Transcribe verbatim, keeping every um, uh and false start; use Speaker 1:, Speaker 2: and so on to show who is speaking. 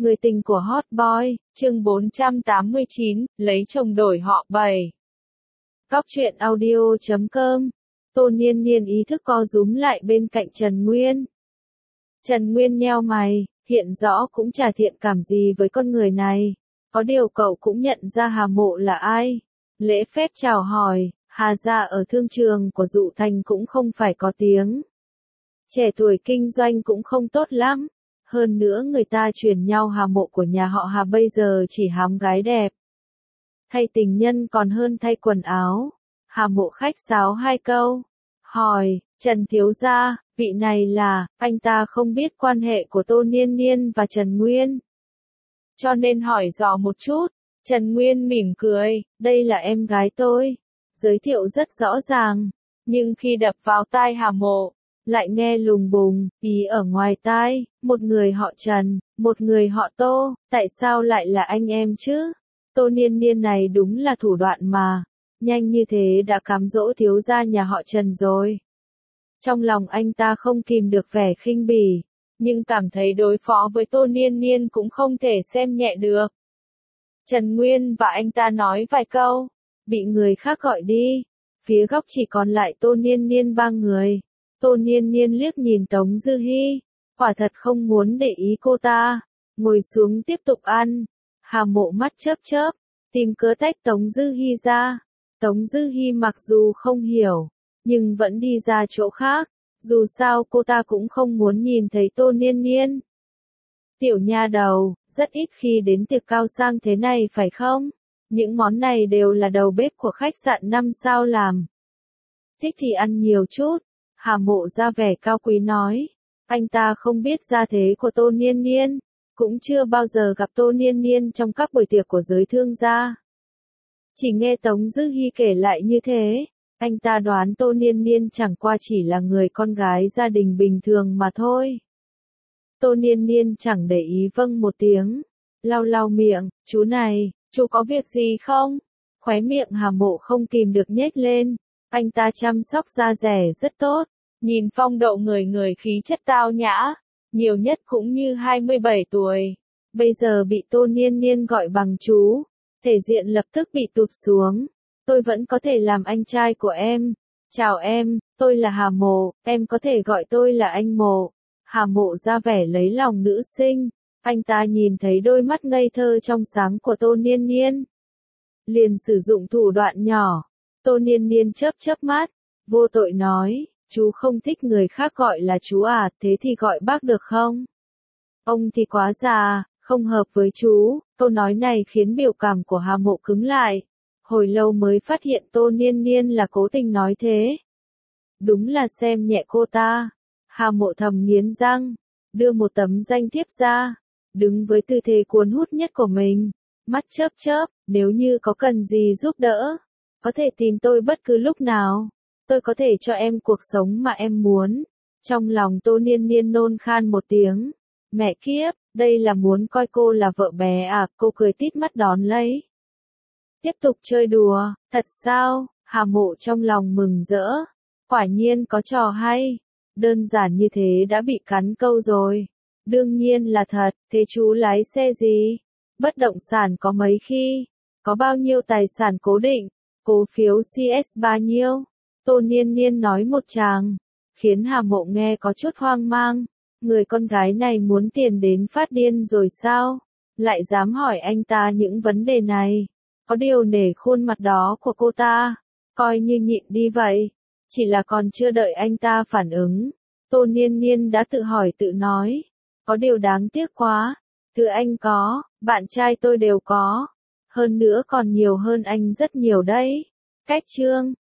Speaker 1: Người tình của Hot Boy, chương bốn trăm tám mươi chín, lấy chồng đổi họ bảy. Góc truyện audio chấm com. Tô Niên Niên ý thức co rúm lại bên cạnh Trần Nguyên. Trần Nguyên nheo mày, hiện rõ cũng chả thiện cảm gì với con người này. Có điều cậu cũng nhận ra Hà Mộ là ai. Lễ phép chào hỏi, Hà gia ở thương trường của Dụ Thành cũng không phải có tiếng. Trẻ tuổi kinh doanh cũng không tốt lắm. Hơn nữa người ta truyền nhau Hà Mộ của nhà họ Hà bây giờ chỉ hám gái đẹp. Thay tình nhân còn hơn thay quần áo. Hà Mộ khách sáo hai câu. Hỏi, Trần thiếu gia, vị này là, anh ta không biết quan hệ của Tô Niên Niên và Trần Nguyên. Cho nên hỏi dò một chút. Trần Nguyên mỉm cười, đây là em gái tôi. Giới thiệu rất rõ ràng. Nhưng khi đập vào tai Hà Mộ, lại nghe lùng bùng, ý ở ngoài tai, một người họ Trần, một người họ Tô, tại sao lại là anh em chứ? Tô Niên Niên này đúng là thủ đoạn mà, nhanh như thế đã cám dỗ thiếu gia nhà họ Trần rồi. Trong lòng anh ta không kìm được vẻ khinh bỉ, nhưng cảm thấy đối phó với Tô Niên Niên cũng không thể xem nhẹ được. Trần Nguyên và anh ta nói vài câu, bị người khác gọi đi, phía góc chỉ còn lại Tô Niên Niên ba người. Tô Niên Niên liếc nhìn Tống Dư Hi, quả thật không muốn để ý cô ta, ngồi xuống tiếp tục ăn. Hà Mộ mắt chớp chớp, tìm cớ tách Tống Dư Hi ra. Tống Dư Hi mặc dù không hiểu, nhưng vẫn đi ra chỗ khác, dù sao cô ta cũng không muốn nhìn thấy Tô Niên Niên. Tiểu nha đầu, rất ít khi đến tiệc cao sang thế này phải không? Những món này đều là đầu bếp của khách sạn năm sao làm. Thích thì ăn nhiều chút. Hà Mộ ra vẻ cao quý nói, anh ta không biết gia thế của Tô Niên Niên, cũng chưa bao giờ gặp Tô Niên Niên trong các buổi tiệc của giới thương gia. Chỉ nghe Tống Dư Hi kể lại như thế, anh ta đoán Tô Niên Niên chẳng qua chỉ là người con gái gia đình bình thường mà thôi. Tô Niên Niên chẳng để ý vâng một tiếng, lau lau miệng, chú này, chú có việc gì không? Khóe miệng Hà Mộ không kìm được nhếch lên. Anh ta chăm sóc da dẻ rất tốt, nhìn phong độ người người khí chất tao nhã, nhiều nhất cũng như hai mươi bảy tuổi. Bây giờ bị Tô Niên Niên gọi bằng chú, thể diện lập tức bị tụt xuống. Tôi vẫn có thể làm anh trai của em. Chào em, tôi là Hà Mộ, em có thể gọi tôi là anh Mộ. Hà Mộ ra vẻ lấy lòng nữ sinh, anh ta nhìn thấy đôi mắt ngây thơ trong sáng của Tô Niên Niên. Liền sử dụng thủ đoạn nhỏ. Tô Niên Niên chớp chớp mắt, vô tội nói, chú không thích người khác gọi là chú à, thế thì gọi bác được không? Ông thì quá già, không hợp với chú. Câu nói này khiến biểu cảm của Hà Mộ cứng lại. Hồi lâu mới phát hiện Tô Niên Niên là cố tình nói thế. Đúng là xem nhẹ cô ta. Hà Mộ thầm nghiến răng, đưa một tấm danh thiếp ra, đứng với tư thế cuốn hút nhất của mình, mắt chớp chớp, nếu như có cần gì giúp đỡ, có thể tìm tôi bất cứ lúc nào, tôi có thể cho em cuộc sống mà em muốn. Trong lòng Tô Niên Niên nôn khan một tiếng, mẹ kiếp, đây là muốn coi cô là vợ bé à, cô cười tít mắt đón lấy. Tiếp tục chơi đùa, thật sao? Hà Mộ trong lòng mừng rỡ, quả nhiên có trò hay, đơn giản như thế đã bị cắn câu rồi. Đương nhiên là thật, thế chú lái xe gì? Bất động sản có mấy khi? Có bao nhiêu tài sản cố định? Cổ phiếu xê ét bao nhiêu? Tô Niên Niên nói một tràng, khiến Hà Mộ nghe có chút hoang mang. Người con gái này muốn tiền đến phát điên rồi sao? Lại dám hỏi anh ta những vấn đề này. Có điều nể khuôn mặt đó của cô ta, coi như nhịn đi vậy. Chỉ là còn chưa đợi anh ta phản ứng, Tô Niên Niên đã tự hỏi tự nói. Có điều đáng tiếc quá. Thứ anh có, bạn trai tôi đều có. Hơn nữa còn nhiều hơn anh rất nhiều đấy. Cách chương